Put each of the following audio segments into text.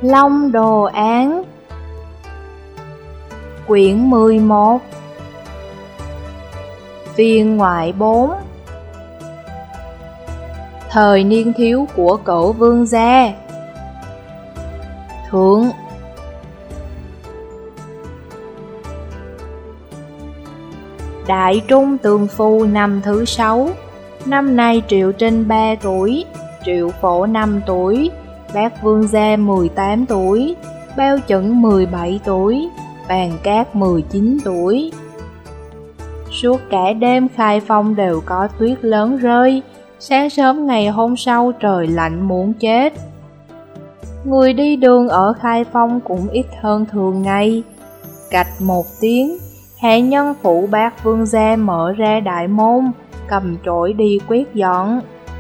Long Đồ Án. Quyển 11. Viên ngoại 4. Thời niên thiếu của cửu vương gia. Thượng. Đại Trung Tường Phu năm thứ 6. Năm nay Triệu Trinh 3 tuổi, Triệu Phổ 5 tuổi, Bác Vương Gia 18 tuổi, Bao Chẩn 17 tuổi, Bàn Cát 19 tuổi. Suốt cả đêm khai phong đều có tuyết lớn rơi, sáng sớm ngày hôm sau trời lạnh muốn chết. Người đi đường ở khai phong cũng ít hơn thường ngày. Cạch một tiếng, hạ nhân phụ Bác Vương Gia mở ra đại môn, cầm chổi đi quét dọn.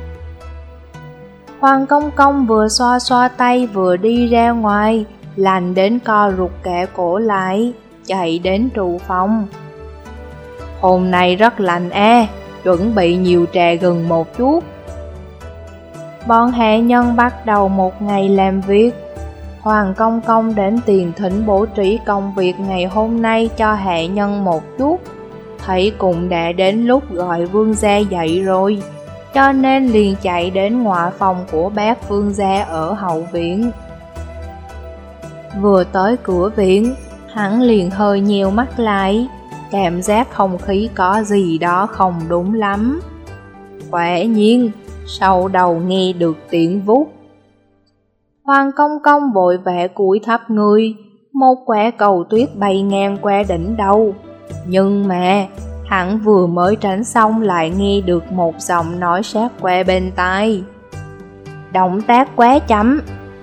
Hoàng Công Công vừa xoa xoa tay vừa đi ra ngoài, lạnh đến co rụt cả cổ lại, chạy đến trụ phòng. Hôm nay rất lạnh chuẩn bị nhiều trà gừng một chút. Bọn hạ nhân bắt đầu một ngày làm việc. Hoàng Công Công đến tiền thỉnh bố trí công việc ngày hôm nay cho hạ nhân một chút. Thấy cũng đã đến lúc gọi vương gia dậy rồi, cho nên liền chạy đến ngoại phòng của Bác Vương gia ở hậu viện. Vừa tới cửa viện, hắn liền hơi nheo mắt lại, cảm giác không khí có gì đó không đúng lắm. Quả nhiên, sau đầu nghe được tiếng vút. Hoàng Công Công vội vã cúi thấp người, một quả cầu tuyết bay ngang qua đỉnh đầu. Nhưng mà, hắn vừa mới tránh xong lại nghe được một giọng nói sát qua bên tai. Động tác quá chậm.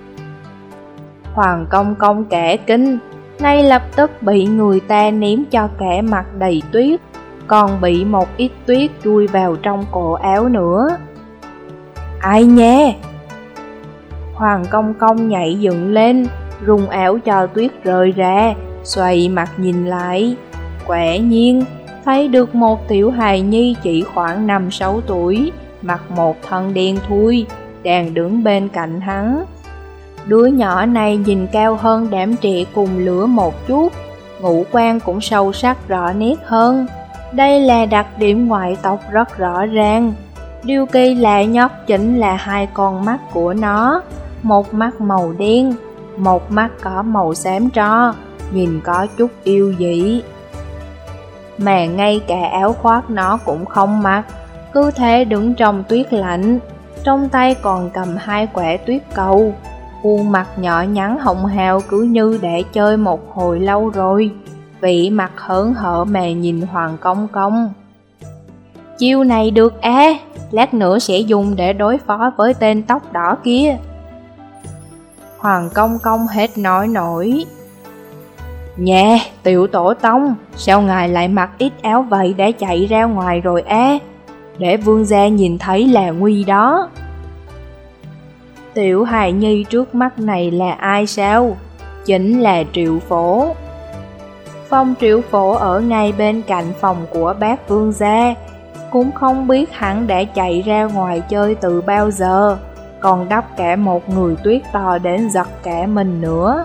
Hoàng Công Công cả kinh, ngay lập tức bị người ta ném cho cả mặt đầy tuyết, còn bị một ít tuyết chui vào trong cổ áo nữa. Ai nha? Hoàng Công Công nhảy dựng lên, rung áo cho tuyết rơi ra, xoay mặt nhìn lại. Quả nhiên, thấy được một tiểu hài nhi chỉ khoảng 5-6 tuổi, mặc một thân đen thui, đang đứng bên cạnh hắn. Đứa nhỏ này nhìn cao hơn đám trẻ cùng lứa một chút, ngũ quan cũng sâu sắc rõ nét hơn. Đây là đặc điểm ngoại tộc rất rõ ràng. Điều kỳ lạ nhất chính là hai con mắt của nó, một mắt màu đen, một mắt có màu xám tro, nhìn có chút yêu dị. Mà ngay cả áo khoác nó cũng không mặc, cứ thế đứng trong tuyết lạnh, trong tay còn cầm hai quả tuyết cầu. Khuôn mặt nhỏ nhắn hồng hào cứ như đã chơi một hồi lâu rồi, vị mặt hớn hở mà nhìn Hoàng Công Công. Chiêu này được lát nữa sẽ dùng để đối phó với tên tóc đỏ kia. Hoàng Công Công hết nói nổi. Nhà, tiểu tổ tông, sao ngài lại mặc ít áo vậy đã chạy ra ngoài rồi để vương gia nhìn thấy là nguy đó. Tiểu hài nhi trước mắt này là ai sao? Chính là Triệu Phổ. Phòng Triệu Phổ ở ngay bên cạnh phòng của Bác Vương gia, cũng không biết hắn đã chạy ra ngoài chơi từ bao giờ, còn đắp cả một người tuyết to đến giật cả mình nữa.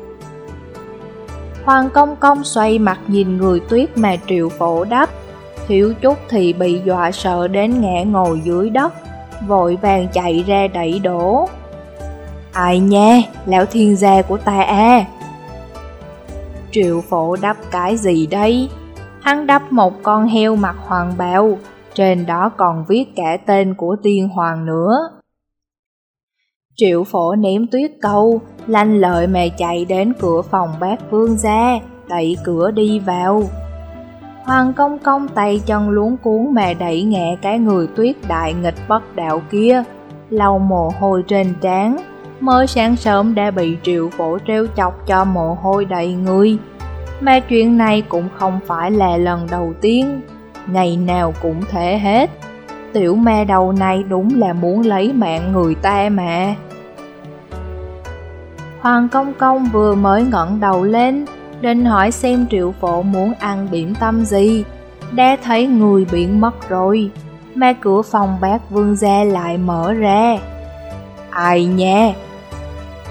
Hoàng Công Công xoay mặt nhìn người tuyết mà Triệu Phổ đắp, thiếu chút thì bị dọa sợ đến ngã ngồi dưới đất, vội vàng chạy ra đẩy đổ. Ai nha, lão thiên gia của ta Triệu Phổ đắp cái gì đây? Hắn đắp một con heo mặc hoàng bào, trên đó còn viết cả tên của tiên hoàng nữa. Triệu Phổ ném tuyết cầu, lanh lợi mà chạy đến cửa phòng Bác Vương gia, đẩy cửa đi vào. Hoàng Công Công tay chân luống cuốn mà đẩy ngã cái người tuyết đại nghịch bất đạo kia, lau mồ hôi trên trán. Mới sáng sớm đã bị Triệu Phổ trêu chọc cho mồ hôi đầy người. Mà chuyện này cũng không phải là lần đầu tiên, ngày nào cũng thế hết. Tiểu ma đầu này đúng là muốn lấy mạng người ta mà. Hoàng Công Công vừa mới ngẩng đầu lên, định hỏi xem Triệu Phổ muốn ăn điểm tâm gì, đã thấy người biến mất rồi, mà cửa phòng Bác Vương gia lại mở ra. Ai nha?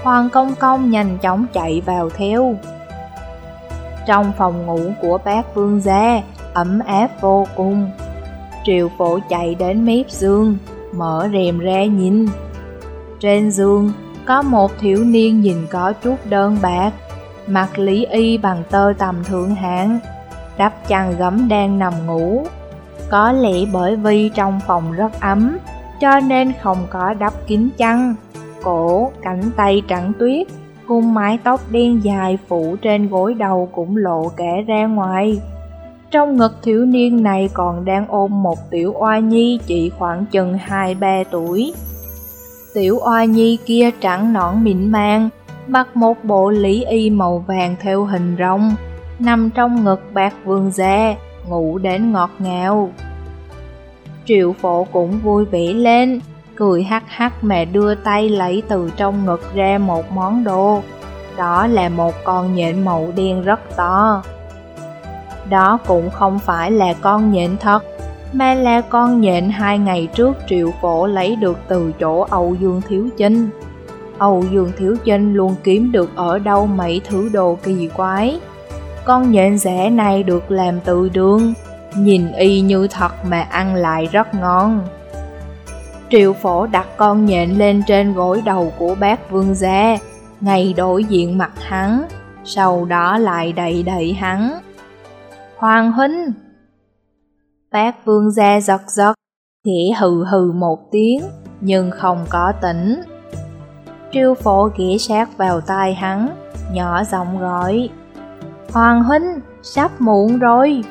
Hoàng Công Công nhanh chóng chạy vào theo. Trong phòng ngủ của bác vương gia, ấm áp vô cùng. Triệu Phổ chạy đến mép giường, mở rèm ra nhìn. Trên giường, có một thiếu niên nhìn có chút đơn bạc, mặc lý y bằng tơ tằm thượng hạng, đắp chăn gấm đang nằm ngủ. Có lẽ bởi vì trong phòng rất ấm, cho nên không có đắp kín chăn. Cổ, cánh tay trắng tuyết, cùng mái tóc đen dài phủ trên gối đầu cũng lộ cả ra ngoài. Trong ngực thiếu niên này còn đang ôm một tiểu oa nhi chỉ khoảng chừng 2-3 tuổi. Tiểu oa nhi kia trắng nõn mịn màng, mặc một bộ lý y màu vàng theo hình rồng, nằm trong ngực bác vương gia, ngủ đến ngọt ngào. Triệu Phổ cũng vui vẻ lên, cười hắc hắc mà đưa tay lấy từ trong ngực ra một món đồ. Đó là một con nhện màu đen rất to. Đó cũng không phải là con nhện thật, mà là con nhện 2 ngày trước Triệu Phổ lấy được từ chỗ Âu Dương Thiếu Chinh. Âu Dương Thiếu Chinh luôn kiếm được ở đâu mấy thứ đồ kỳ quái. Con nhện rẻ này được làm từ đường, nhìn y như thật mà ăn lại rất ngon. Triệu Phổ đặt con nhện lên trên gối đầu của bác vương gia, ngay đối diện mặt hắn, sau đó lại đẩy đẩy hắn. Hoàng huynh! Bác vương gia giật giật, khẽ hừ hừ một tiếng, nhưng không có tỉnh. Triệu Phổ ghé sát vào tai hắn, nhỏ giọng gọi. Hoàng huynh, sắp muộn rồi.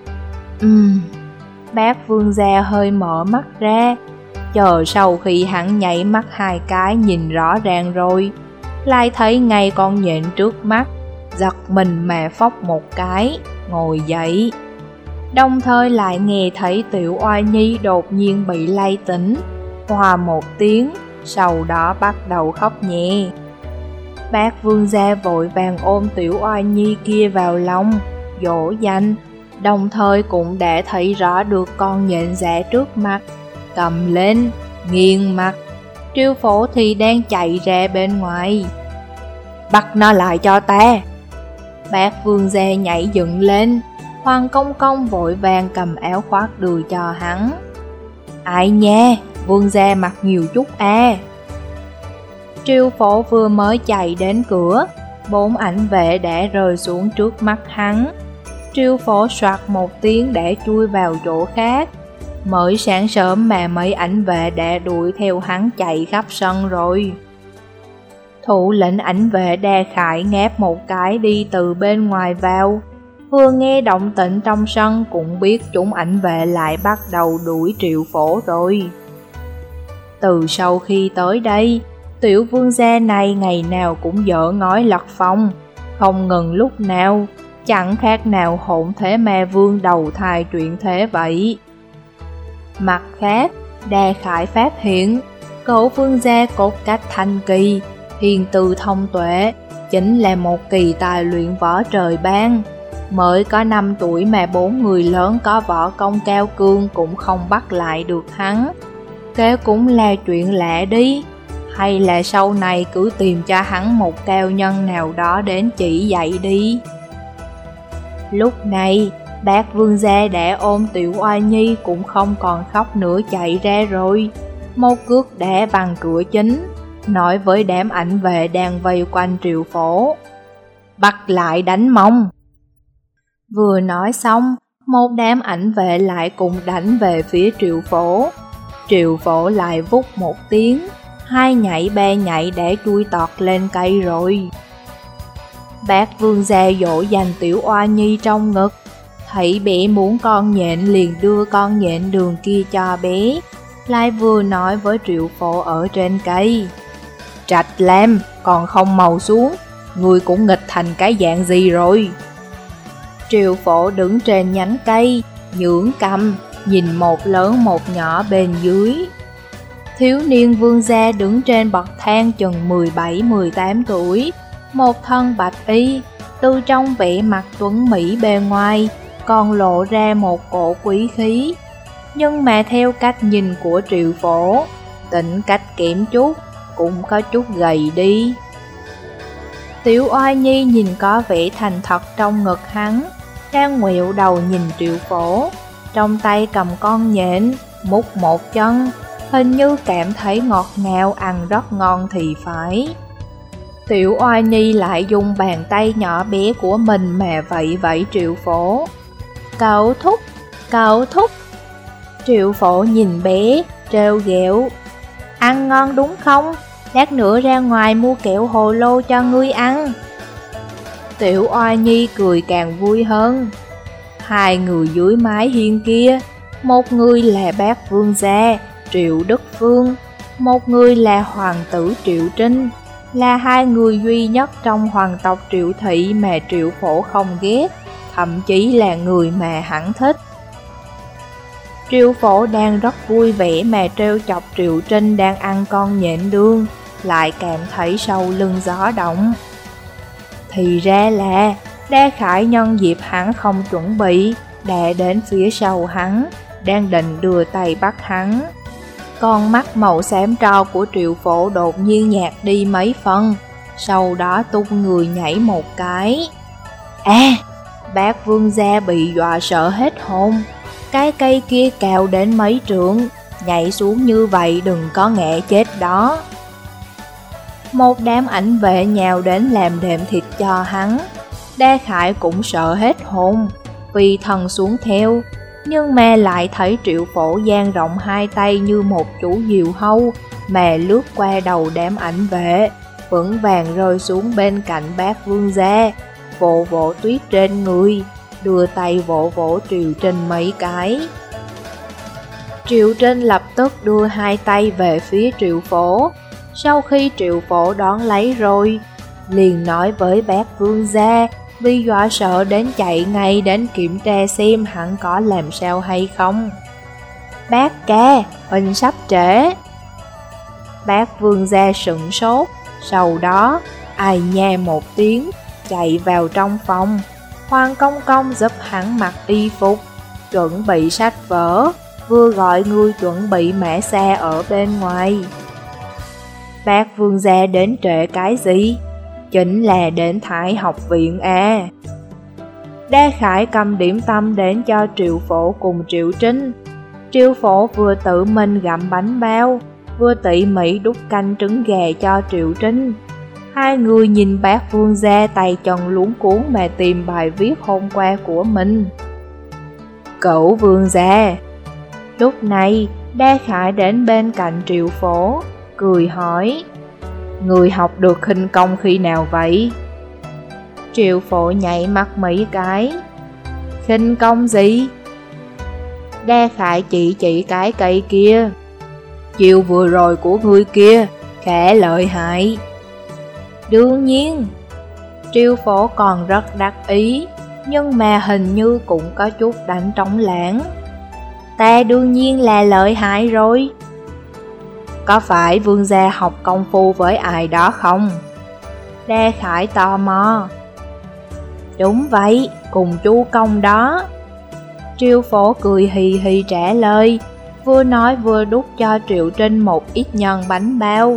Bác vương gia hơi mở mắt ra, chờ sau khi hắn nháy mắt 2 cái nhìn rõ ràng rồi, lại thấy ngay con nhện trước mắt, giật mình mà phốc một cái, ngồi dậy. Đồng thời lại nghe thấy tiểu oa nhi đột nhiên bị lay tỉnh, hòa một tiếng, sau đó bắt đầu khóc nhẹ. Bác vương gia vội vàng ôm tiểu oa nhi kia vào lòng, dỗ dành, đồng thời cũng đã thấy rõ được con nhện dạ trước mặt, cầm lên, nghiêng mặt. Triệu Phổ thì đang chạy ra bên ngoài. Bắt nó lại cho ta! Bác vương gia nhảy dựng lên, Hoàng Công Công vội vàng cầm áo khoác đưa cho hắn. Ai nha, vương gia mặc nhiều chút à. Triệu Phổ vừa mới chạy đến cửa, 4 ảnh vệ đã rơi xuống trước mắt hắn. Triệu Phổ soạt một tiếng để chui vào chỗ khác. Mới sáng sớm mà mấy ảnh vệ đã đuổi theo hắn chạy khắp sân rồi. Thủ lĩnh ảnh vệ Đa Khải ngáp một cái đi từ bên ngoài vào, vừa nghe động tĩnh trong sân cũng biết chúng ảnh vệ lại bắt đầu đuổi Triệu Phổ rồi. Từ sau khi tới đây, tiểu vương gia này ngày nào cũng dở ngói lật phong, không ngừng lúc nào, chẳng khác nào hỗn thế ma vương đầu thai truyện thế vậy. Mặt khác, Đa Khải phát hiện, cậu vương gia cốt cách thanh kỳ, hiền từ thông tuệ, chính là một kỳ tài luyện võ trời ban. Mới có 5 tuổi mà 4 người lớn có võ công cao cương cũng không bắt lại được hắn. Kế cũng là chuyện lạ đi, hay là sau này cứ tìm cho hắn một cao nhân nào đó đến chỉ dạy đi. Lúc này, bác vương gia đã ôm tiểu oa nhi cũng không còn khóc nữa chạy ra rồi. Một cước đá bằng cửa chính, nói với đám ảnh vệ đang vây quanh Triệu Phổ. Bắt lại đánh mông! Vừa nói xong, một đám ảnh vệ lại cùng đánh về phía Triệu Phổ. Triệu Phổ lại vút một tiếng, 2 nhảy 3 nhảy để chui tọt lên cây rồi. Bác vương gia dỗ dành tiểu oa nhi trong ngực, thấy bé muốn con nhện liền đưa con nhện đường kia cho bé, lại vừa nói với Triệu Phổ ở trên cây. Trạch Lam, còn không màu xuống, người cũng nghịch thành cái dạng gì rồi? Triệu Phổ đứng trên nhánh cây, nhưỡng cầm, nhìn một lớn một nhỏ bên dưới. Thiếu niên vương gia đứng trên bậc thang chừng 17-18 tuổi, một thân bạch y, từ trong vẻ mặt tuấn mỹ bề ngoài, còn lộ ra một cổ quý khí. Nhưng mà theo cách nhìn của Triệu Phổ, tính cách kém chút, cũng có chút gầy đi. Tiểu Oai Nhi nhìn có vẻ thành thật trong ngực hắn, đang ngoẹo đầu nhìn Triệu Phổ, trong tay cầm con nhện, múc một chân, hình như cảm thấy ngọt ngào, ăn rất ngon thì phải. Tiểu Oai Nhi lại dùng bàn tay nhỏ bé của mình mà vẫy vẫy Triệu Phổ. Cậu thúc, cậu thúc. Triệu Phổ nhìn bé, trêu ghẹo. Ăn ngon đúng không? Lát nữa ra ngoài mua kẹo hồ lô cho ngươi ăn. Tiểu Oai Nhi cười càng vui hơn. Hai người dưới mái hiên kia, một người là bác vương gia, Triệu Đức Phương, một người là hoàng tử Triệu Trinh, là hai người duy nhất trong hoàng tộc Triệu Thị mà Triệu Phổ không ghét, thậm chí là người mà hắn thích. Triệu Phổ đang rất vui vẻ mà trêu chọc Triệu Trinh đang ăn con nhện đương, lại cảm thấy sau lưng gió động. Thì ra là Đa Khải nhân dịp hắn không chuẩn bị, đã đến phía sau hắn, đang định đưa tay bắt hắn. Con mắt màu xám tro của Triệu Phổ đột nhiên nhạt đi mấy phần, sau đó tung người nhảy một cái. Bác vương gia bị dọa sợ hết hồn. Cái cây kia cao đến mấy trượng, nhảy xuống như vậy đừng có ngã chết đó. Một đám ảnh vệ nhào đến làm đệm thịt cho hắn. Đa Khải cũng sợ hết hồn, vì thần xuống theo, nhưng mà lại thấy Triệu Phổ dang rộng hai tay như một chú diều hâu mà lướt qua đầu đám ảnh vệ, vững vàng rơi xuống bên cạnh bác vương gia, vỗ vỗ tuyết trên người, đưa tay vỗ vỗ Triệu Trinh mấy cái. Triệu Trinh lập tức đưa hai tay về phía Triệu Phổ. Sau khi Triệu Phổ đón lấy rồi, liền nói với bác vương gia, vì dọa sợ đến chạy ngay đến kiểm tra xem hắn có làm sao hay không. Bác ca, huynh sắp trễ. Bác vương gia sửng sốt, sau đó ai nha một tiếng, chạy vào trong phòng. Hoàng Công Công giúp hắn mặc y phục, chuẩn bị sách vở, vừa gọi người chuẩn bị mã xa ở bên ngoài. Bác vương gia đến trễ cái gì? Chính là đến Thái học viện à. Đa Khải cầm điểm tâm đến cho Triệu Phổ cùng Triệu Trinh. Triệu Phổ vừa tự mình gặm bánh bao, vừa tỉ mỉ đút canh trứng gà cho Triệu Trinh. Hai người nhìn bác vương gia tay chân luống cuốn mà tìm bài viết hôm qua của mình. Cậu vương gia. Lúc này, Đa Khải đến bên cạnh Triệu Phổ, cười hỏi. Người học được khinh công khi nào vậy? Triệu Phổ nhảy mắt mấy cái. Khinh công gì? Đa Khải chỉ cái cây kia. Chiều vừa rồi của người kia, khá lợi hại. Đương nhiên. Triệu Phổ còn rất đắc ý, nhưng mà hình như cũng có chút đánh trống lãng. Ta đương nhiên là lợi hại rồi. Có phải vương gia học công phu với ai đó không? Đa Khải tò mò. Đúng vậy, cùng chú công đó. Triệu Phổ cười hì hì trả lời, vừa nói vừa đút cho Triệu Trinh một ít nhân bánh bao.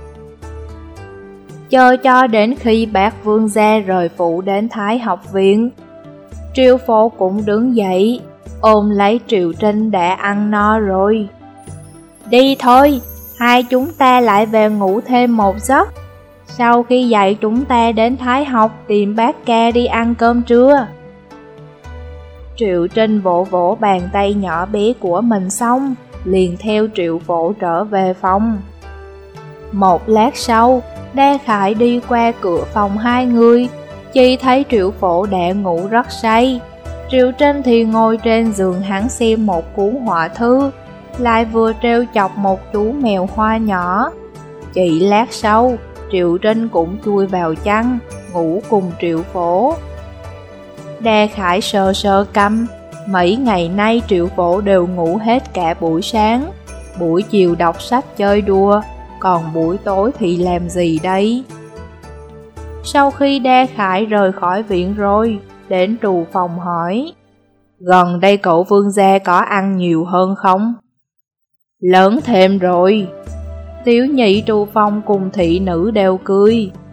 Chờ cho đến khi bác vương gia rời phủ đến Thái học viện, Triệu Phổ cũng đứng dậy, ôm lấy Triệu Trinh đã ăn no rồi. Đi thôi, hai chúng ta lại về ngủ thêm một giấc. Sau khi dạy chúng ta đến Thái học tìm bác ca đi ăn cơm trưa. Triệu Trinh vỗ vỗ bàn tay nhỏ bé của mình xong, liền theo Triệu Phổ trở về phòng. Một lát sau, Đa Khải đi qua cửa phòng hai người, chỉ thấy Triệu Phổ đã ngủ rất say. Triệu Trinh thì ngồi trên giường hắn xem một cuốn họa thư, lại vừa trêu chọc một chú mèo hoa nhỏ. Chỉ lát sau, Triệu Trinh cũng chui vào chăn, ngủ cùng Triệu Phổ. Đa Khải sờ sờ cằm, mấy ngày nay Triệu Phổ đều ngủ hết cả buổi sáng, buổi chiều đọc sách chơi đùa, còn buổi tối thì làm gì đây? Sau khi Đa Khải rời khỏi viện rồi, đến trù phòng hỏi, gần đây cậu vương gia có ăn nhiều hơn không? Lớn thêm rồi. Tiểu nhị trù phòng cùng thị nữ đều cười.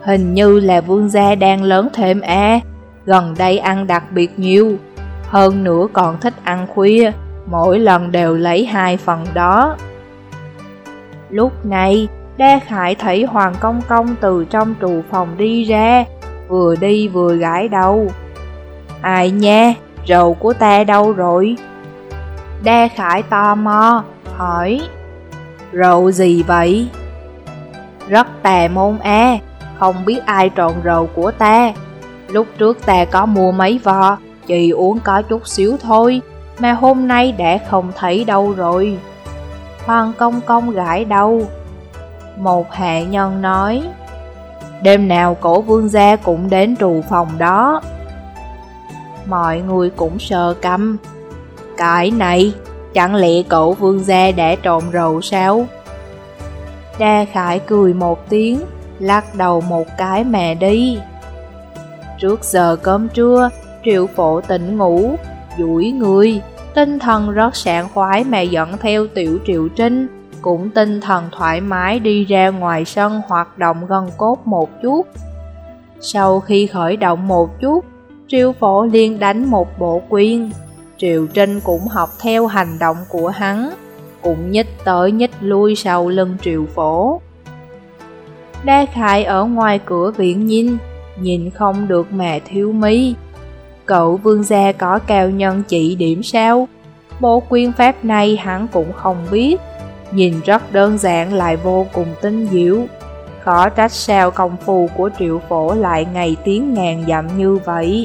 Hình như là vương gia đang lớn thêm à, gần đây ăn đặc biệt nhiều, hơn nữa còn thích ăn khuya, mỗi lần đều lấy 2 phần đó. Lúc này, Đa Khải thấy Hoàng Công Công từ trong trù phòng đi ra, vừa đi vừa gãi đầu. Ai nha, rượu của ta đâu rồi? Đa Khải tò mò, hỏi. Rượu gì vậy? Rất tà môn à, không biết ai trộn rượu của ta. Lúc trước ta có mua mấy vò, chỉ uống có chút xíu thôi, mà hôm nay đã không thấy đâu rồi. Hoàng Công Công gãi đầu. Một hạ nhân nói, đêm nào cổ vương gia cũng đến trù phòng đó. Mọi người cũng sờ căm. Cái này, chẳng lẽ cổ vương gia đã trộn rượu sao? Đa Khải cười một tiếng, lắc đầu một cái mà đi. Trước giờ cơm trưa, Triệu Phổ tỉnh ngủ, duỗi người, tinh thần rất sảng khoái mà dẫn theo Tiểu Triệu Trinh, cũng tinh thần thoải mái đi ra ngoài sân hoạt động gân cốt một chút. Sau khi khởi động một chút, Triệu Phổ liền đánh một bộ quyền. Triệu Trinh cũng học theo hành động của hắn, cũng nhích tới nhích lui sau lưng Triệu Phổ. Đa Khải ở ngoài cửa viện nhìn không được mà thiếu mi. Cậu vương gia có cao nhân chỉ điểm sao? Bộ quyền pháp này hắn cũng không biết, nhìn rất đơn giản lại vô cùng tinh diệu. Khó trách sao công phu của Triệu Phổ lại ngày tiến ngàn dặm như vậy.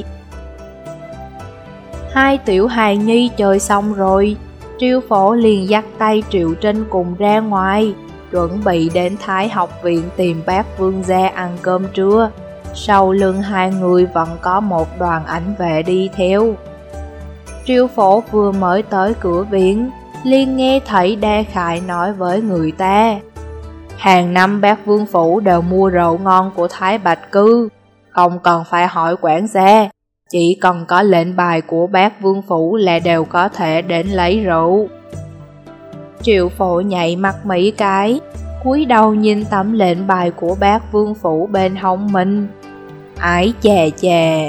Hai tiểu hài nhi chơi xong rồi, Triệu Phổ liền dắt tay Triệu Trinh cùng ra ngoài, chuẩn bị đến Thái học viện tìm bác vương gia ăn cơm trưa. Sau lưng hai người vẫn có một đoàn ảnh vệ đi theo. Triệu Phổ vừa mới tới cửa viện, liền nghe thấy Đa Khải nói với người ta, hàng năm bác vương phủ đều mua rượu ngon của Thái Bạch Cư, không cần phải hỏi quản gia, chỉ cần có lệnh bài của bác vương phủ là đều có thể đến lấy rượu. Triệu Phổ nhảy mặt mấy cái, cúi đầu nhìn tấm lệnh bài của bác vương phủ bên hông mình. Ái chà chà.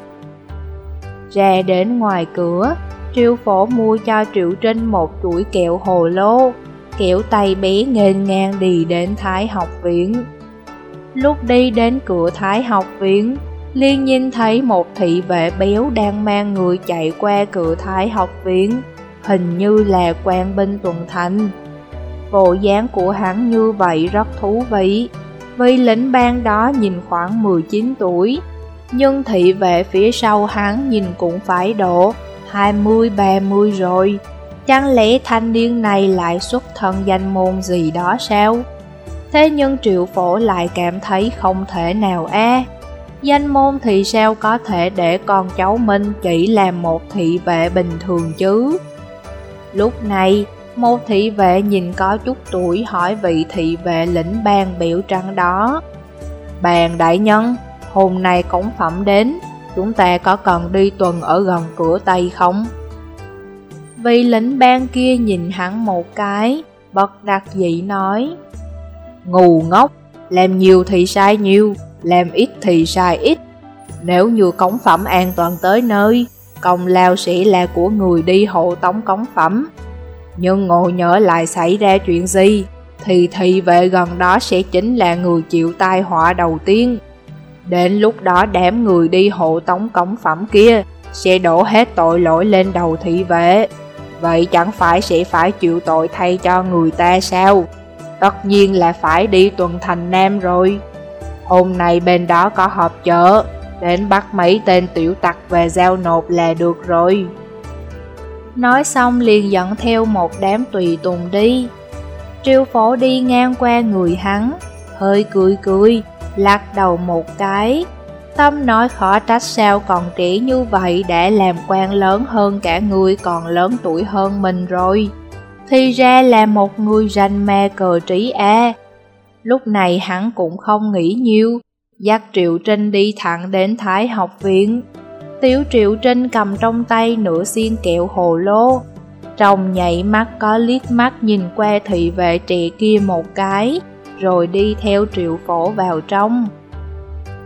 Ra đến ngoài cửa, Triệu Phổ mua cho Triệu Trinh một chuỗi kẹo hồ lô, kẹo tay bé nghênh ngang đi đến Thái học viện. Lúc đi đến cửa Thái học viện, liền nhìn thấy một thị vệ béo đang mang người chạy qua cửa Thái học viện, hình như là quan binh tuần thành. Bộ dáng của hắn như vậy rất thú vị, vì lính ban đó nhìn khoảng 19 tuổi, nhưng thị vệ phía sau hắn nhìn cũng phải độ 20-30 rồi. Chẳng lẽ thanh niên này lại xuất thân danh môn gì đó sao? Thế nhưng Triệu Phổ lại cảm thấy không thể nào a. Danh môn thì sao có thể để con cháu mình chỉ làm một thị vệ bình thường chứ? Lúc này, một thị vệ nhìn có chút tuổi hỏi vị thị vệ lĩnh ban biểu trắng đó. Bàn đại nhân, hôm nay cống phẩm đến, chúng ta có cần đi tuần ở gần cửa Tây không? Vị lĩnh ban kia nhìn hắn một cái, bất đắc dĩ nói. Ngu ngốc, làm nhiều thì sai nhiều, làm ít thì sai ít. Nếu như cống phẩm an toàn tới nơi, công lao sẽ là của người đi hộ tống cống phẩm. Nhưng ngộ nhỡ lại xảy ra chuyện gì, thì thị vệ gần đó sẽ chính là người chịu tai họa đầu tiên. Đến lúc đó đám người đi hộ tống cống phẩm kia sẽ đổ hết tội lỗi lên đầu thị vệ. Vậy chẳng phải sẽ phải chịu tội thay cho người ta sao? Tất nhiên là phải đi tuần thành Nam rồi. Hôm nay bên đó có họp chợ, đến bắt mấy tên tiểu tặc về giao nộp là được rồi. Nói xong liền dẫn theo một đám tùy tùng đi. Triệu Phổ đi ngang qua người hắn, hơi cười, lắc đầu một cái. Tâm nói khó trách sao còn trẻ như vậy đã làm quan lớn hơn cả người còn lớn tuổi hơn mình rồi. Thì ra là một người rành ma cờ trí a. Lúc này hắn cũng không nghĩ nhiều, dắt Triệu Trinh đi thẳng đến Thái học viện. Tiểu Triệu Trinh cầm trong tay nửa xiên kẹo hồ lô, trong nhảy mắt có liếc mắt nhìn qua thị vệ trẻ kia một cái, rồi đi theo Triệu Phổ vào trong.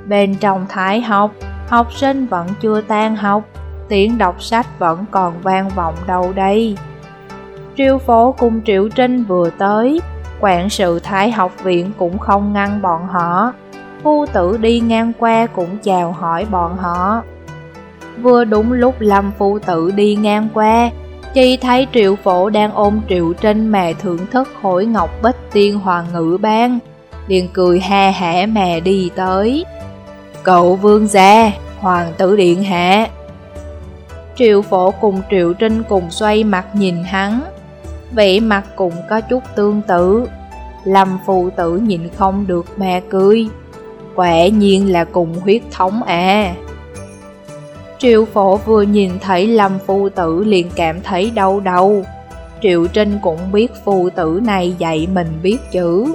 Bên trong Thái học, học sinh vẫn chưa tan học, tiếng đọc sách vẫn còn vang vọng đâu đây. Triệu Phổ cùng Triệu Trinh vừa tới, quản sự Thái học viện cũng không ngăn bọn họ. Phu tử đi ngang qua cũng chào hỏi bọn họ. Vừa đúng lúc Lâm phu tử đi ngang qua, chỉ thấy Triệu Phổ đang ôm Triệu Trinh mà thưởng thức khối ngọc bích tiên hoàng ngữ ban, liền cười ha hả mà đi tới. Cậu vương gia, hoàng tử điện hạ. Triệu Phổ cùng Triệu Trinh cùng xoay mặt nhìn hắn, vẻ mặt cũng có chút tương tự. Lâm phu tử nhìn không được mà cười, quả nhiên là cùng huyết thống à. Triệu Phổ vừa nhìn thấy Lâm phu tử liền cảm thấy đau đầu. Triệu Trinh cũng biết phu tử này dạy mình biết chữ.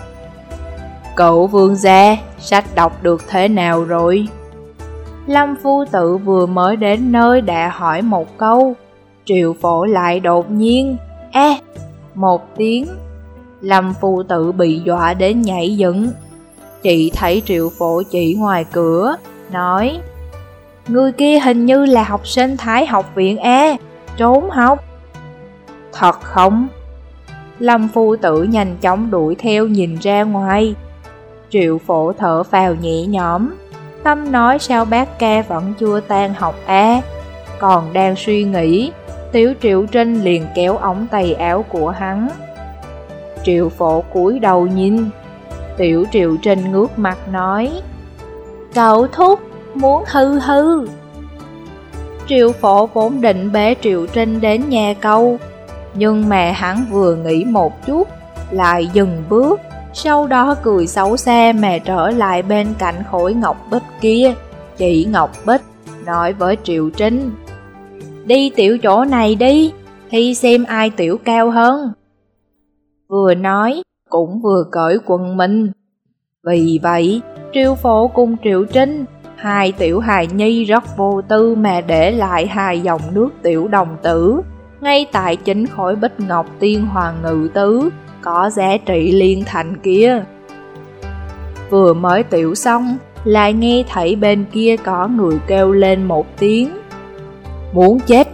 Cậu vương gia, sách đọc được thế nào rồi? Lâm phu tử vừa mới đến nơi đã hỏi một câu. Triệu Phổ lại đột nhiên một tiếng. Lâm phu tử bị dọa đến nhảy dựng. Chị thấy Triệu Phổ chỉ ngoài cửa, nói: Người kia hình như là học sinh Thái học viện trốn học. Thật không? Lâm phu tử nhanh chóng đuổi theo nhìn ra ngoài. Triệu Phổ thở phào nhẹ nhõm, tâm nói sao bác ca vẫn chưa tan học Còn đang suy nghĩ, Tiểu Triệu Trinh liền kéo ống tay áo của hắn. Triệu Phổ cúi đầu nhìn. Tiểu Triệu Trinh ngước mặt nói: Cậu thúc, muốn hư hư. Triệu Phổ vốn định bế Triệu Trinh đến nhà câu, nhưng mà hắn vừa nghĩ một chút, lại dừng bước, sau đó cười xấu xa mà trở lại bên cạnh khối ngọc bích kia, chỉ ngọc bích, nói với Triệu Trinh: Đi tiểu chỗ này đi, thì xem ai tiểu cao hơn. Vừa nói, cũng vừa cởi quần mình. Vì vậy, Triệu Phổ cùng Triệu Trinh, hai tiểu hài nhi rất vô tư mà để lại hai dòng nước tiểu đồng tử, ngay tại chính khối bích ngọc tiên hoàng ngự tứ, có giá trị liên thành kia. Vừa mới tiểu xong, lại nghe thấy bên kia có người kêu lên một tiếng: Muốn chết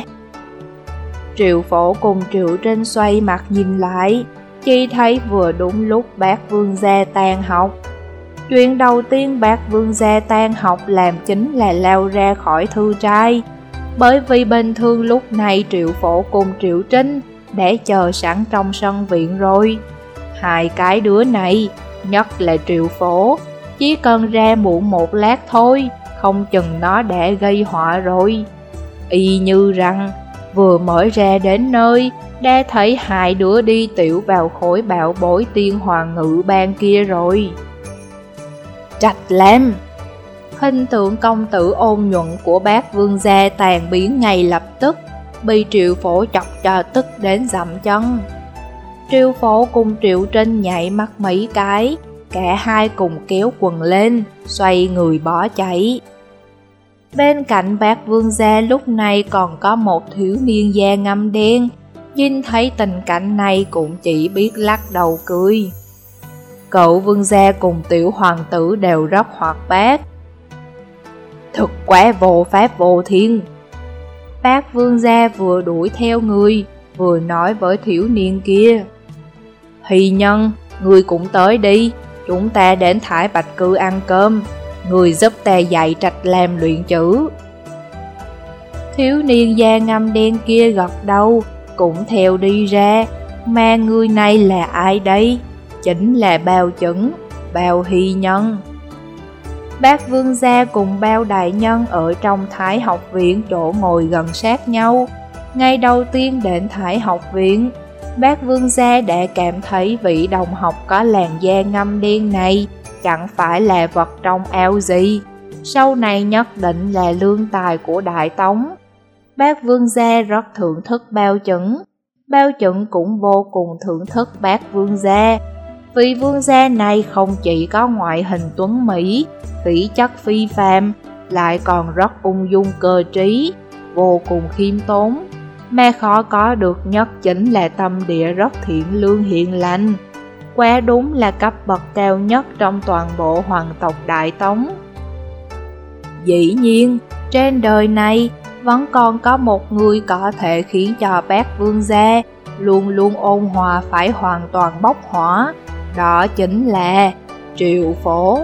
Triệu Phổ cùng Triệu Trinh xoay mặt nhìn lại, chỉ thấy vừa đúng lúc bác vương gia tan học. Chuyện đầu tiên bác vương gia tan học làm chính là lao ra khỏi thư trai, bởi vì bình thường lúc này Triệu Phổ cùng Triệu Trinh đã chờ sẵn trong sân viện rồi. Hai cái đứa này, nhất là Triệu Phổ, chỉ cần ra muộn một lát thôi, không chừng nó đã gây họa rồi. Y như rằng vừa mới ra đến nơi, đã thấy hai đứa đi tiểu vào khối bảo bối tiên hoàng ngự ban kia rồi. Trạch Lam. Hình tượng công tử ôn nhuận của bác vương gia tàn biến ngay lập tức, bị Triệu Phổ chọc cho tức đến dậm chân. Triệu Phổ cùng Triệu Trinh nhảy mắt mấy cái, cả hai cùng kéo quần lên, xoay người bỏ chạy. Bên cạnh bác vương gia lúc này còn có một thiếu niên da ngăm đen, nhìn thấy tình cảnh này cũng chỉ biết lắc đầu cười. Cậu vương gia cùng tiểu hoàng tử đều rất hoạt bát. Thực quá vô pháp vô thiên. Bác vương gia vừa đuổi theo người, vừa nói với thiếu niên kia: Hy nhân, người cũng tới đi, chúng ta đến Thải Bạch Cư ăn cơm, người giúp ta dạy Trạch Lam luyện chữ. Thiếu niên da ngăm đen kia gật đầu, cũng theo đi ra. Mà người này là ai đây? Chính là Bao Chẩn, Bao Hy nhân. Bác vương gia cùng Bao đại nhân ở trong Thái học viện chỗ ngồi gần sát nhau. Ngày đầu tiên đến Thái học viện, bác vương gia đã cảm thấy vị đồng học có làn da ngăm đen này chẳng phải là vật trong ao gì, sau này nhất định là lương tài của Đại Tống. Bác vương gia rất thưởng thức Bao Chẩn, Bao Chẩn cũng vô cùng thưởng thức bác vương gia. Vị vương gia này không chỉ có ngoại hình tuấn mỹ, khí chất phi phàm, lại còn rất ung dung cơ trí, vô cùng khiêm tốn, mà khó có được nhất chính là tâm địa rất thiện lương hiền lành. quá đúng là cấp bậc cao nhất trong toàn bộ hoàng tộc Đại Tống. Dĩ nhiên, trên đời này vẫn còn có một người có thể khiến cho bác vương gia luôn luôn ôn hòa phải hoàn toàn bốc hỏa, đó chính là Triệu Phổ.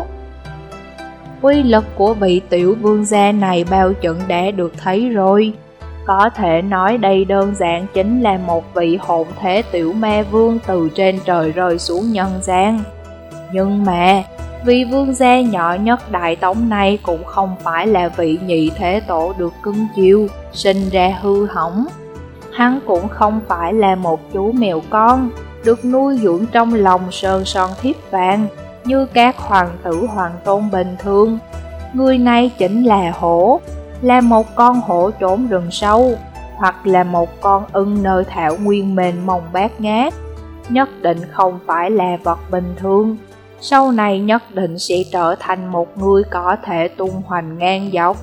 Uy lực của vị tiểu vương gia này bao chuẩn đã được thấy rồi. Có thể nói đây đơn giản chính là một vị hỗn thế tiểu ma vương từ trên trời rơi xuống nhân gian. Nhưng mà, vị vương gia nhỏ nhất Đại Tống này cũng không phải là vị nhị thế tổ được cưng chiều, sinh ra hư hỏng. Hắn cũng không phải là một chú mèo con, được nuôi dưỡng trong lòng sơn son thiếp vàng, như các hoàng tử hoàng tôn bình thường. Người này chính là hổ, là một con hổ trốn rừng sâu, hoặc là một con ưng nơi thảo nguyên mênh mông bát ngát. Nhất định không phải là vật bình thường, sau này nhất định sẽ trở thành một người có thể tung hoành ngang dọc.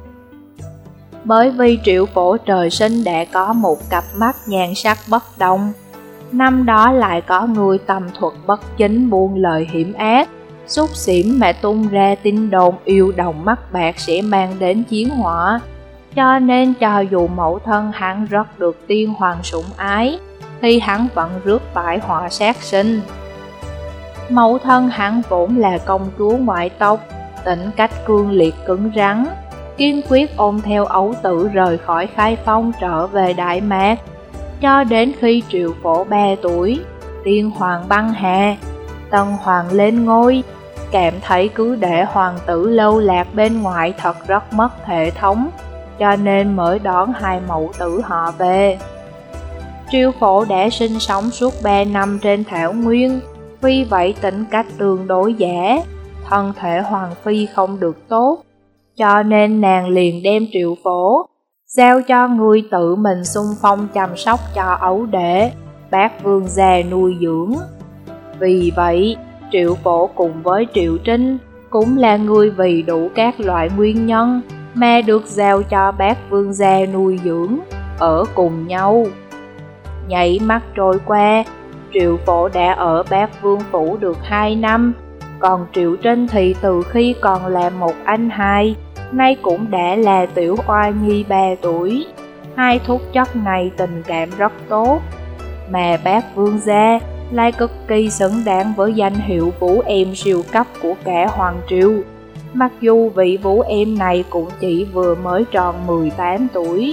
Bởi vì Triệu Phổ trời sinh đã có một cặp mắt nhan sắc bất đồng. Năm đó lại có người tầm thuật bất chính buôn lời hiểm ác, xúc xỉm mà tung ra tin đồn yêu đồng mắt bạc sẽ mang đến chiến họa. Cho nên cho dù mẫu thân hắn rất được tiên hoàng sủng ái, thì hắn vẫn rước phải họa sát sinh. Mẫu thân hắn vốn là công chúa ngoại tộc, tính cách cương liệt cứng rắn, kiên quyết ôm theo ấu tử rời khỏi Khai Phong trở về Đại Mạc. Cho đến khi Triệu Phổ 3 tuổi, tiên hoàng băng hà, tân hoàng lên ngôi, cảm thấy cứ để hoàng tử lâu lạc bên ngoài thật rất mất hệ thống, cho nên mới đón hai mẫu tử họ về. Triệu Phổ đã sinh sống suốt 3 năm trên thảo nguyên, vì vậy tính cách tương đối giả, thân thể hoàng phi không được tốt, cho nên nàng liền đem Triệu Phổ giao cho người tự mình xung phong chăm sóc cho ấu đệ, bác vương gia nuôi dưỡng. Vì vậy, Triệu Phổ cùng với Triệu Trinh cũng là người vì đủ các loại nguyên nhân mà được giao cho bác vương gia nuôi dưỡng, ở cùng nhau. Nhảy mắt trôi qua, Triệu Phổ đã ở bác vương phủ được 2 năm, còn Triệu Trinh thì từ khi còn là một anh hài, nay cũng đã là tiểu oa nhi 3 tuổi. Hai thúc chất này tình cảm rất tốt, mà bác vương gia lại cực kỳ xứng đáng với danh hiệu vũ em siêu cấp của cả hoàng triều. Mặc dù vị vũ em này cũng chỉ vừa mới tròn 18 tuổi.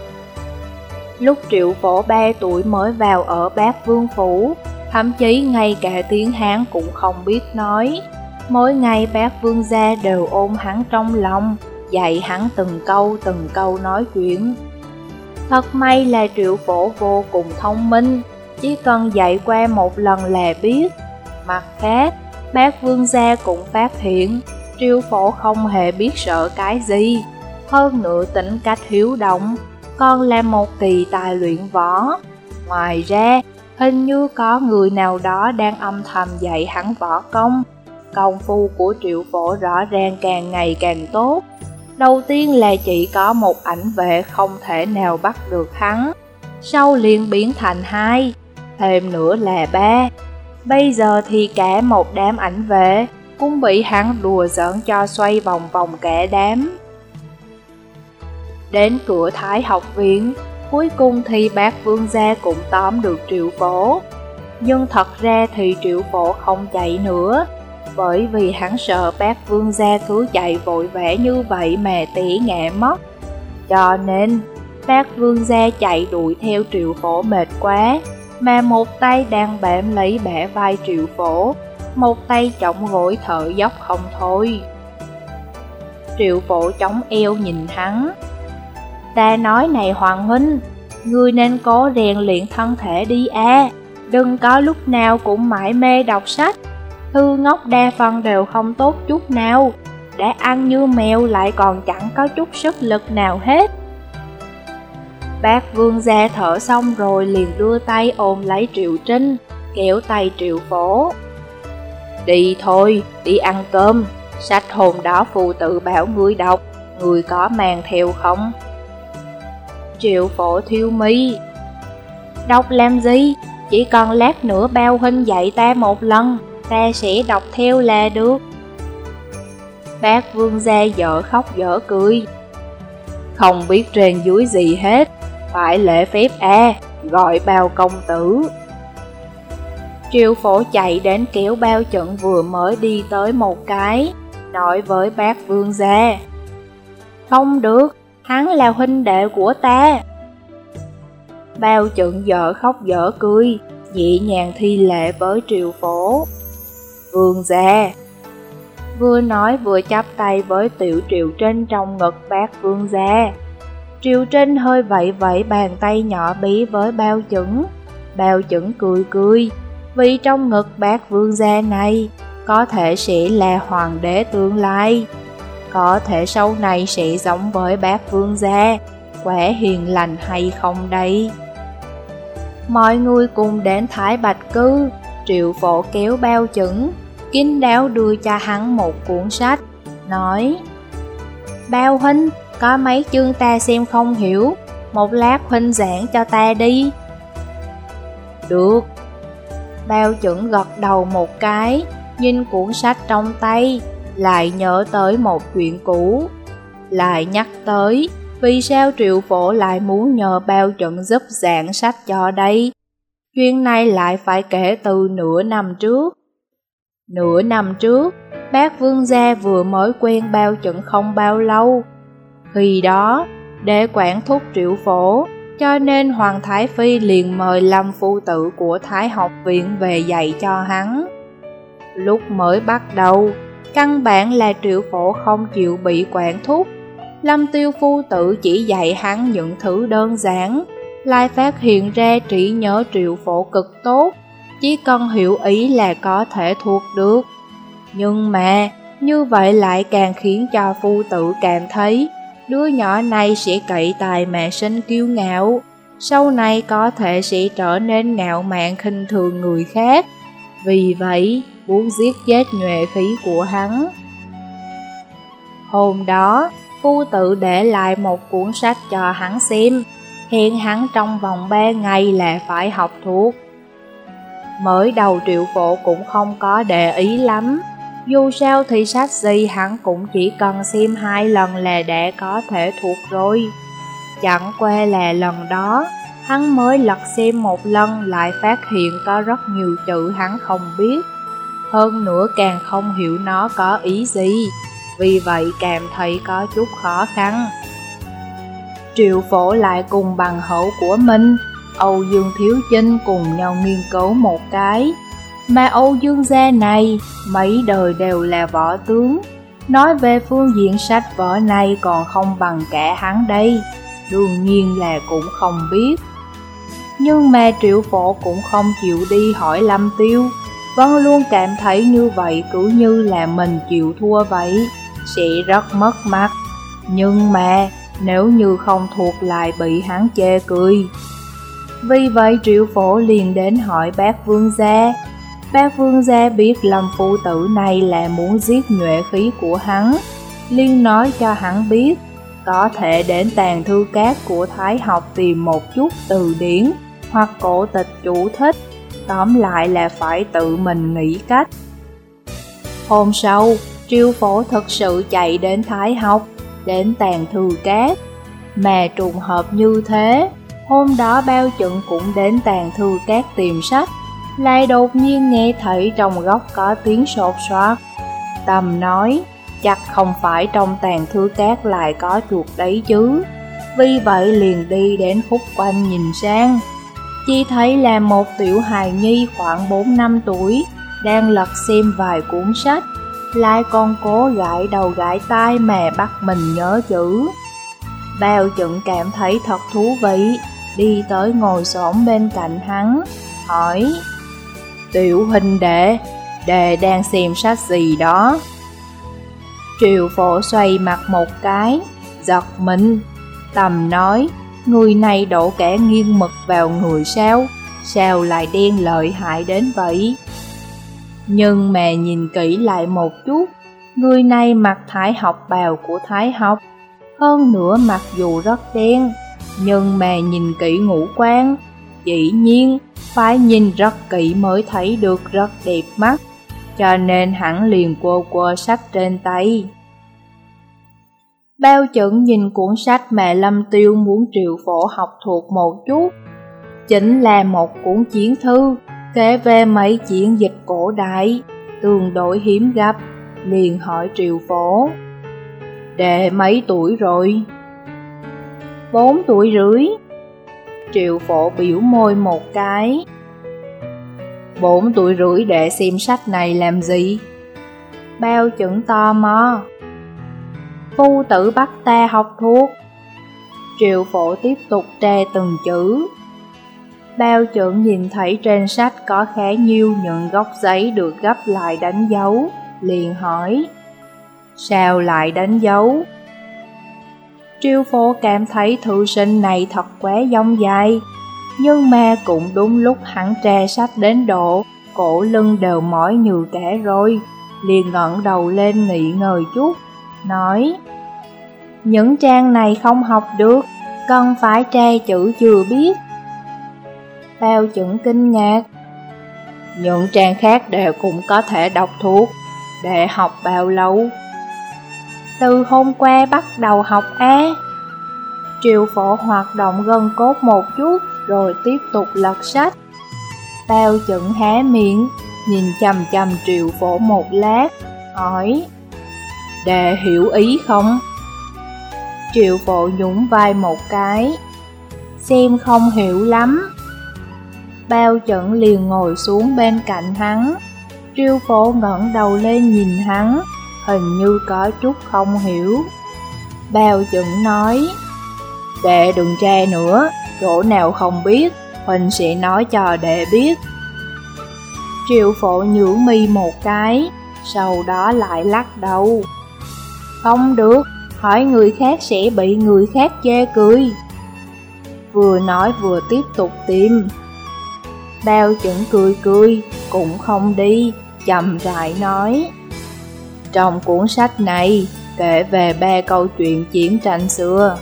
Lúc Triệu Phổ 3 tuổi mới vào ở bác vương phủ, thậm chí ngay cả tiếng Hán cũng không biết nói. Mỗi ngày bác vương gia đều ôm hắn trong lòng, dạy hắn từng câu nói chuyện. Thật may là Triệu Phổ vô cùng thông minh, chỉ cần dạy qua một lần là biết. Mặt khác, bác vương gia cũng phát hiện Triệu Phổ không hề biết sợ cái gì, hơn nữa tính cách hiếu động, còn là một kỳ tài luyện võ. Ngoài ra, hình như có người nào đó đang âm thầm dạy hắn võ công. Công phu của Triệu Phổ rõ ràng càng ngày càng tốt. Đầu tiên là chỉ có một ảnh vệ không thể nào bắt được hắn, sau liền biến thành 2, thêm nữa là 3. Bây giờ thì cả một đám ảnh vệ cũng bị hắn đùa giỡn cho xoay vòng vòng cả đám. Đến cửa Thái học viện, cuối cùng thì bác vương gia cũng tóm được Triệu Phổ. Nhưng thật ra thì Triệu Phổ không chạy nữa, bởi vì hắn sợ bác vương gia cứ chạy vội vã như vậy mà té ngã mất. Cho nên, bác vương gia chạy đuổi theo Triệu Phổ mệt quá, mà một tay đang bám lấy bả vai Triệu Phổ, một tay chống gối thở dốc không thôi. Triệu Phổ chống eo nhìn hắn. Ta nói này Hoàng huynh, ngươi nên cố rèn luyện thân thể đi a, đừng có lúc nào cũng mải mê đọc sách. Thư ngốc đa phần đều không tốt chút nào, đã ăn như mèo lại còn chẳng có chút sức lực nào hết. Bác vương gia thở xong rồi liền đưa tay ôm lấy Triệu Trinh, kéo tay Triệu Phổ. Đi thôi, đi ăn cơm, sách hôm đó phù tự bảo ngươi đọc, ngươi có mang theo không? Triệu Phổ thiêu mi. Đọc làm gì? chỉ còn lát nữa Bao huynh dạy ta một lần, ta sẽ đọc theo là được. Bác Vương gia dở khóc dở cười. Không biết trên dưới gì hết, phải lễ phép gọi Bao công tử. Triệu Phổ chạy đến kéo Bao Chuẩn vừa mới đi tới một cái, nói với bác Vương gia. Không được, hắn là huynh đệ của ta. Bao Chuẩn dở khóc dở cười, nhẹ nhàng thi lễ với Triệu Phổ. Vương gia. Vừa nói vừa chắp tay với tiểu Triệu Trinh trong ngực bác Vương gia. Triệu Trinh hơi vẫy vẫy bàn tay nhỏ bí với Bao Chuẩn. Bao Chuẩn cười cười, vì trong ngực bác Vương gia này có thể sẽ là hoàng đế tương lai, có thể sau này sẽ giống với bác Vương gia, khỏe hiền lành hay không đây? Mọi người cùng đến Thái Bạch Cư. Triệu Phổ kéo Bao Chuẩn, kín đáo đưa cho hắn một cuốn sách, nói: Bao huynh, có mấy chương ta xem không hiểu, một lát huynh giảng cho ta đi. Được. Bao Chuẩn gật đầu một cái, nhìn cuốn sách trong tay, lại nhớ tới một chuyện cũ, lại nhắc tới vì sao Triệu Phổ lại muốn nhờ Bao Chuẩn giúp giảng sách cho đây. Chuyện này lại phải kể từ nửa năm trước. Nửa năm trước, bác Vương gia vừa mới quen Bao Chuẩn không bao lâu. Khi đó, để quản thúc Triệu Phổ, cho nên Hoàng Thái Phi liền mời Lâm phu tử của Thái học viện về dạy cho hắn. Lúc mới bắt đầu, căn bản là Triệu Phổ không chịu bị quản thúc. Lâm Tiêu phu tử chỉ dạy hắn những thứ đơn giản, lại phát hiện ra trí nhớ Triệu Phổ cực tốt, chỉ cần hiểu ý là có thể thuộc được. Nhưng mà, như vậy lại càng khiến cho phu tử cảm thấy đứa nhỏ này sẽ cậy tài mà sinh kiêu ngạo, sau này có thể sẽ trở nên ngạo mạn khinh thường người khác. Vì vậy, muốn giết chết nhuệ khí của hắn. Hôm đó, phu tử để lại một cuốn sách cho hắn xem, hẹn hắn trong vòng 3 ngày là phải học thuộc. Mới đầu Triệu Phổ cũng không có để ý lắm, dù sao thì sách gì hắn cũng chỉ cần xem 2 lần là đã có thể thuộc rồi. Chẳng qua là lần đó, hắn mới lật xem một lần lại phát hiện có rất nhiều chữ hắn không biết. Hơn nữa càng không hiểu nó có ý gì, vì vậy cảm thấy có chút khó khăn. Triệu Phổ lại cùng bằng hữu của mình, Âu Dương Thiếu Chinh cùng nhau nghiên cứu một cái. Mà Âu Dương gia này, mấy đời đều là võ tướng, nói về phương diện sách võ này còn không bằng cả hắn đây, đương nhiên là cũng không biết. Nhưng mà Triệu Phổ cũng không chịu đi hỏi Lâm Tiêu, vẫn luôn cảm thấy như vậy cứ như là mình chịu thua vậy, sẽ rất mất mặt. Nhưng mà nếu như không thuộc lại bị hắn chê cười. Vì vậy Triệu Phổ liền đến hỏi bác Vương gia. Bác Vương gia biết Lâm phu tử này là muốn giết nhuệ khí của hắn, liền nói cho hắn biết có thể đến tàng thư cát của Thái học tìm một chút từ điển hoặc cổ tịch chủ thích, tóm lại là phải tự mình nghĩ cách. Hôm sau, Triệu Phổ thực sự chạy đến Thái học, đến tàng thư cát. Mà trùng hợp như thế, hôm đó Bao Chuẩn cũng đến tàng thư cát tìm sách, lại đột nhiên nghe thấy trong góc có tiếng sột soạt. Tầm nói, chắc không phải trong tàng thư cát lại có chuột đấy chứ. Vì vậy liền đi đến khúc quanh nhìn sang, chỉ thấy là một tiểu hài nhi khoảng 4 năm tuổi, đang lật xem vài cuốn sách, lại còn cố gãi đầu gãi tai mà bắt mình nhớ chữ. Bao Chuẩn cảm thấy thật thú vị, đi tới ngồi xổm bên cạnh hắn, hỏi: Tiểu huynh đệ đang xem sách gì đó? Triệu Phổ xoay mặt một cái, giật mình. Tầm nói: Người này đổ cả nghiêng mực vào người sao? Sao lại đen lợi hại đến vậy? Nhưng mà nhìn kỹ lại một chút, người này mặc Thái học bào của Thái học, hơn nữa mặc dù rất đen, nhưng mà nhìn kỹ ngũ quan, dĩ nhiên phải nhìn rất kỹ mới thấy được rất đẹp mắt, cho nên hắn liền quơ sách trên tay. Bao Chẩn nhìn cuốn sách mà Lâm Tiêu muốn Triệu Phổ học thuộc một chút, chính là một cuốn chiến thư kể về mấy chiến dịch cổ đại, tương đối hiếm gặp, liền hỏi Triệu Phổ: "Đệ mấy tuổi rồi?" "4 tuổi rưỡi." Triệu Phổ biểu môi một cái. 4 tuổi rưỡi đệ xem sách này làm gì? Bao Chẩn tò mò. "Phu tử bắt ta học thuộc." Triệu Phổ tiếp tục tra từng chữ. Bao Chẩn nhìn thấy trên sách có khá nhiều những góc giấy được gấp lại đánh dấu, liền hỏi: "Sao lại đánh dấu?" Triệu Phổ cảm thấy thư sinh này thật quá dông dài, nhưng mà cũng đúng lúc hắn tra sách đến độ cổ lưng đều mỏi như cả rồi, liền ngẩng đầu lên nghỉ ngơi chút, nói: "Những trang này không học được, cần phải tra chữ chưa biết." Bao Chẩn kinh ngạc: "Những trang khác đều cũng có thể đọc thuộc, đệ học bao lâu?" "Từ hôm qua bắt đầu học á." Triệu Phổ hoạt động gân cốt một chút, rồi tiếp tục lật sách. Bao Chẩn há miệng, nhìn chằm chằm Triệu Phổ một lát, hỏi: "Đệ hiểu ý không?" Triệu Phổ nhún vai một cái: "Xem không hiểu lắm." Bao Chẩn liền ngồi xuống bên cạnh hắn. Triệu Phổ ngẩng đầu lên nhìn hắn, hình như có chút không hiểu. Bao Chẩn nói: "Đệ đừng tra nữa, chỗ nào không biết, huynh sẽ nói cho đệ biết." Triệu Phổ nhướng mi một cái, sau đó lại lắc đầu: "Không được, hỏi người khác sẽ bị người khác chê cười." Vừa nói vừa tiếp tục tìm. Bao Chẩn cười cười, cũng không đi, chậm rãi nói: "Trong cuốn sách này kể về 3 câu chuyện chiến tranh xưa."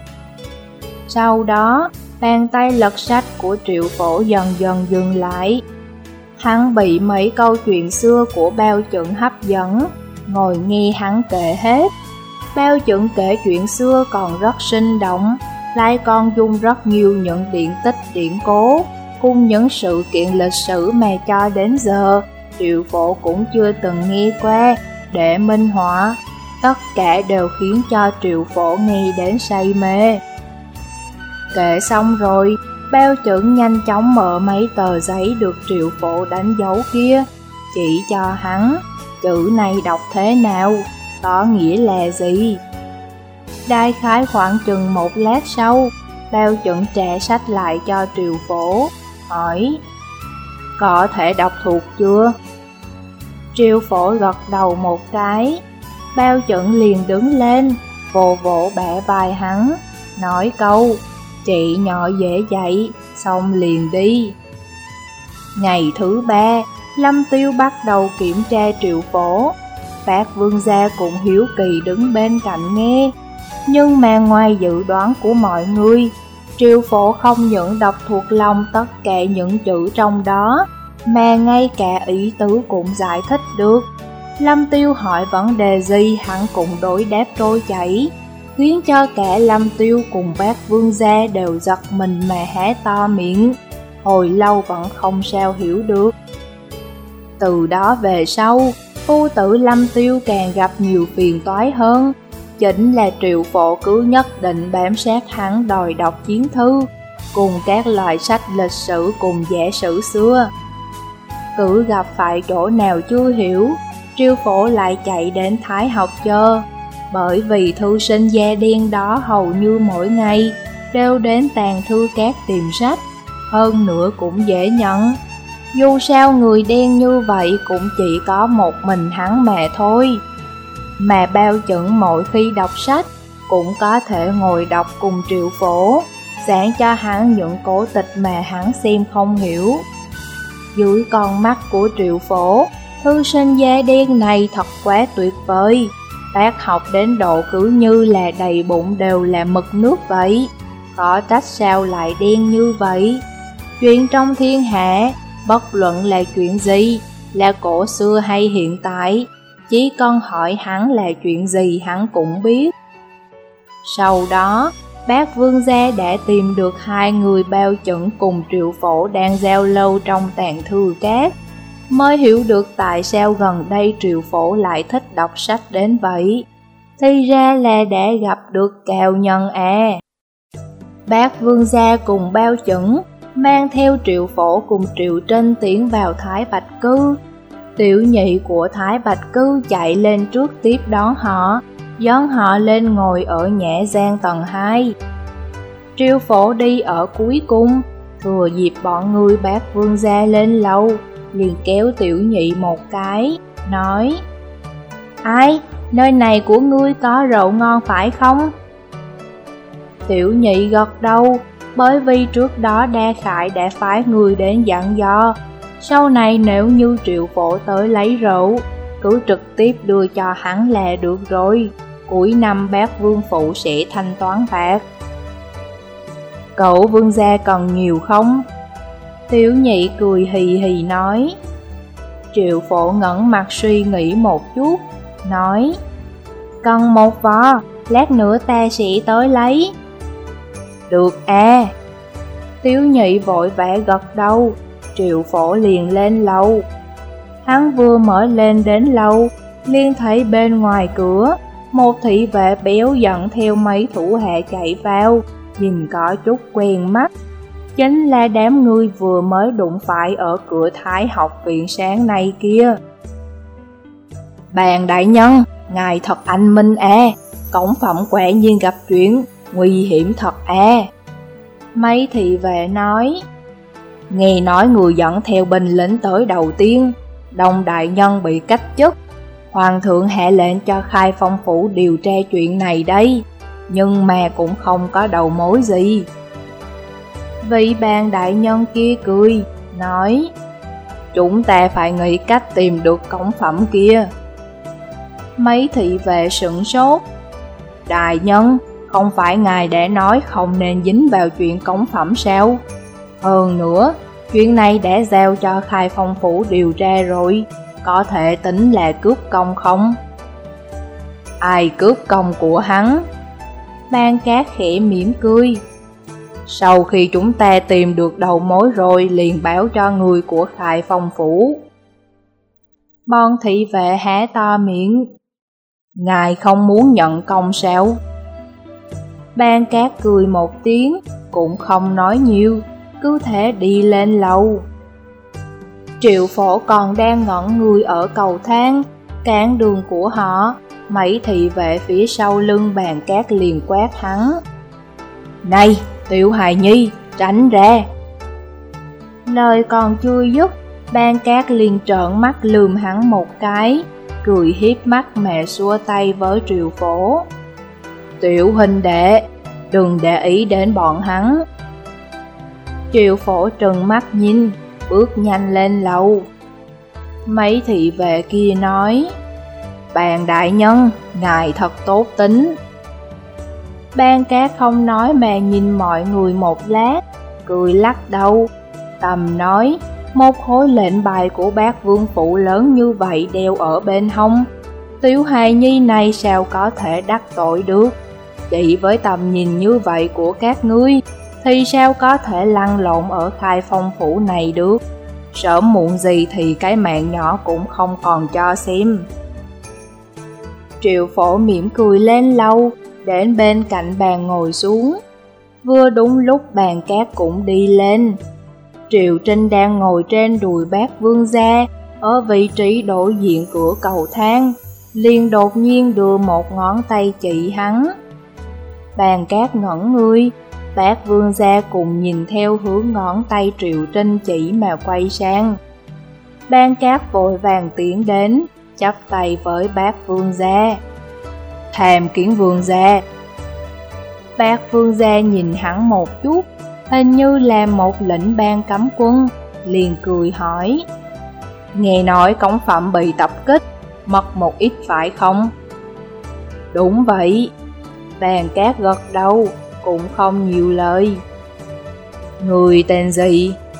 Sau đó, bàn tay lật sách của Triệu Phổ dần dần dừng lại. Hắn bị mấy câu chuyện xưa của Bao Chẩn hấp dẫn, ngồi nghe hắn kể hết. Bao Chẩn kể chuyện xưa còn rất sinh động, lại còn dùng rất nhiều những điển tích điển cố, cùng những sự kiện lịch sử mà cho đến giờ Triệu Phổ cũng chưa từng nghe qua, để minh họa. Tất cả đều khiến cho Triệu Phổ nghe đến say mê. Kể xong rồi, Bao Chẩn nhanh chóng mở mấy tờ giấy được Triệu Phổ đánh dấu kia, chỉ cho hắn: "Chữ này đọc thế nào, có nghĩa là gì?" Đại khái khoảng chừng một lát sau, Bao Chẩn trả sách lại cho Triệu Phổ, hỏi: "Có thể đọc thuộc chưa?" Triệu Phổ gật đầu một cái. Bao Chẩn liền đứng lên, vỗ vỗ bả vai hắn, nói câu: "Chị nhỏ dễ dạy", xong liền đi. Ngày thứ 3, Lâm Tiêu bắt đầu kiểm tra Triệu Phổ. Phát Vương gia cũng hiếu kỳ đứng bên cạnh nghe. Nhưng mà ngoài dự đoán của mọi người, Triệu Phổ không những đọc thuộc lòng tất cả những chữ trong đó, mà ngay cả ý tứ cũng giải thích được. Lâm Tiêu hỏi vấn đề gì hắn cũng đối đáp trôi chảy, khiến cho cả Lâm Tiêu cùng bác Vương gia đều giật mình mà há to miệng, hồi lâu vẫn không sao hiểu được. Từ đó về sau, phu tử Lâm Tiêu càng gặp nhiều phiền toái hơn. Chính là Triệu Phổ cứ nhất định bám sát hắn đòi đọc chiến thư, cùng các loại sách lịch sử cùng giả sử xưa. Cứ gặp phải chỗ nào chưa hiểu, Triệu Phổ lại chạy đến Thái học chờ, bởi vì thư sinh da đen đó hầu như mỗi ngày đều đến tàng thư cát tìm sách, hơn nữa cũng dễ nhận. Dù sao người đen như vậy cũng chỉ có một mình hắn mà thôi. Mà Bao Chẩn mỗi khi đọc sách cũng có thể ngồi đọc cùng Triệu Phổ, giảng cho hắn những cổ tịch mà hắn xem không hiểu. Dưới con mắt của Triệu Phổ, thư sinh da đen này thật quá tuyệt vời, bác học đến độ cứ như là đầy bụng đều là mực nước vậy, có trách sao lại đen như vậy. Chuyện trong thiên hạ, bất luận là chuyện gì, là cổ xưa hay hiện tại, chỉ cần hỏi hắn là chuyện gì hắn cũng biết. Sau đó, Bác Vương gia đã tìm được hai người bao chuẩn cùng Triệu Phổ đang giao lâu trong tàng thư cát, mới hiểu được tại sao gần đây Triệu Phổ lại thích đọc sách đến vậy. Thì ra là đã gặp được cao nhân à. Bác Vương gia cùng bao chuẩn mang theo Triệu Phổ cùng Triệu Trinh tiến vào Thái Bạch Cư. Tiểu nhị của Thái Bạch Cư chạy lên trước tiếp đón họ, dẫn họ lên ngồi ở nhã gian tầng 2. Triệu Phổ đi ở cuối cùng, thừa dịp bọn người Bác Vương gia lên lầu, liền kéo tiểu nhị một cái, nói: Ai, nơi này của ngươi có rượu ngon phải không? Tiểu nhị gật đầu, bởi vì trước đó Đa Khải đã phái người đến dặn dò, sau này nếu như Triệu Phổ tới lấy rượu, cứ trực tiếp đưa cho hắn là được rồi, cuối năm Bác Vương phụ sẽ thanh toán bạc. Cậu Vương gia còn nhiều không? Tiểu nhị cười hì hì nói. Triệu Phổ ngẩng mặt suy nghĩ một chút, nói: Cần một vò, lát nữa ta sẽ tới lấy. Được à. Tiểu nhị vội vã gật đầu, Triệu Phổ liền lên lầu. Hắn vừa mở lên đến lầu, liền thấy bên ngoài cửa, một thị vệ béo dẫn theo mấy thủ hạ chạy vào, nhìn có chút quen mắt. Chính là đám người vừa mới đụng phải ở cửa Thái học viện sáng nay kia. Bàn đại nhân, ngài thật anh minh à, cổng phẩm quả nhiên gặp chuyện, nguy hiểm thật à. Mấy thị vệ nói: Nghe nói người dẫn theo binh lính tới đầu tiên, Đông đại nhân bị cách chức. Hoàng thượng hạ lệnh cho Khai Phong phủ điều tra chuyện này đây, nhưng mà cũng không có đầu mối gì. Vị bàn đại nhân kia cười, nói: Chúng ta phải nghĩ cách tìm được cống phẩm kia. Mấy thị vệ sửng sốt. Đại nhân, không phải ngài đã nói không nên dính vào chuyện cống phẩm sao? Hơn nữa, chuyện này đã giao cho Khai Phong phủ điều tra rồi, có thể tính là cướp công không? Ai cướp công của hắn? Ban Cát khẽ mỉm cười. Sau khi chúng ta tìm được đầu mối rồi liền báo cho người của Khai Phong phủ. Bọn thị vệ há to miệng. Ngài không muốn nhận công sao? Ban Cát cười một tiếng, cũng không nói nhiều, cứ thế đi lên lầu. Triệu Phổ còn đang ngẩn người ở cầu thang, cản đường của họ. Mấy thị vệ phía sau lưng Bàn Cát liền quát hắn. Này, Tiểu hài nhi, tránh ra! Lời còn chưa dứt, Ban Cát liền trợn mắt lườm hắn một cái, cười hiếp mắt mà xua tay với Triệu Phổ. Tiểu huynh đệ, đừng để ý đến bọn hắn. Triệu Phổ trừng mắt nhìn, bước nhanh lên lầu. Mấy thị vệ kia nói: Bàn đại nhân, ngài thật tốt tính. Ban Cát không nói mà nhìn mọi người một lát, cười lắc đầu, tầm nói: Một khối lệnh bài của Bác Vương phủ lớn như vậy đeo ở bên hông, Tiểu hài nhi này sao có thể đắc tội được? Chỉ với tầm nhìn như vậy của các ngươi, thì sao có thể lăn lộn ở Khai Phong phủ này được? Sớm muộn gì thì cái mạng nhỏ cũng không còn cho xem. Triệu Phổ mỉm cười lên lầu, đến bên cạnh bàn ngồi xuống. Vừa đúng lúc Bàn Cát cũng đi lên. Triệu Trinh đang ngồi trên đùi Bác Vương gia, ở vị trí đối diện cửa cầu thang, liền đột nhiên đưa một ngón tay chỉ hắn. Bàn Cát ngẩn người, Bác Vương gia cùng nhìn theo hướng ngón tay Triệu Trinh chỉ mà quay sang. Bàn Cát vội vàng tiến đến, chắp tay với Bác Vương gia. Tham kiến Vương gia. Bác Vương gia nhìn hắn một chút, hình như là một lĩnh ban cấm quân, liền cười hỏi: Nghe nói cống phẩm bị tập kích, mất một ít phải không? Đúng vậy. Bàn Cát gật đầu, cũng không nhiều lời. Người tên gì?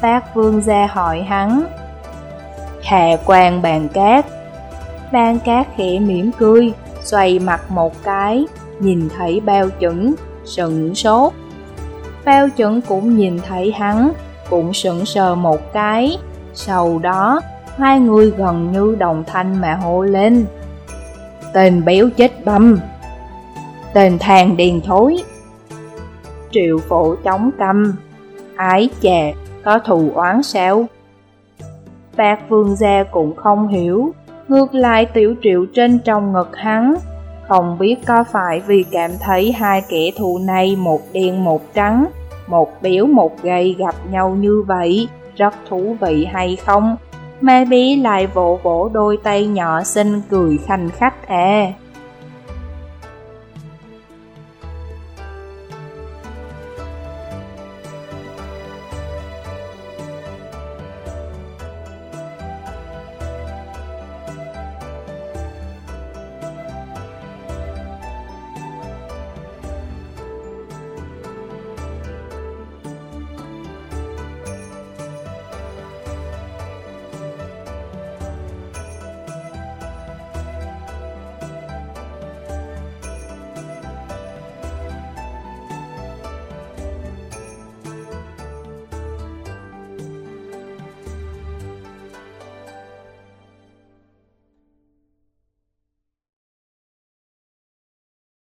Bác Vương gia hỏi hắn. Hạ quan Bàn Cát. Bàn Cát khẽ mỉm cười, xoay mặt một cái, nhìn thấy Bao Chuẩn, sững sốt. Bao Chuẩn cũng nhìn thấy hắn, cũng sững sờ một cái. Sau đó, hai người gần như đồng thanh mà hô lên. Tên béo chết băm! Tên thằng điên thối! Triệu Phổ chống cằm. Ái chà, có thù oán sao? Bác Vương gia cũng không hiểu. Ngược lại Tiểu Triệu trên trong ngực hắn, không biết có phải vì cảm thấy hai kẻ thù này một đen một trắng, một béo một gầy gặp nhau như vậy rất thú vị hay không, mà bé lại vỗ vỗ đôi tay nhỏ xinh cười khanh khách à.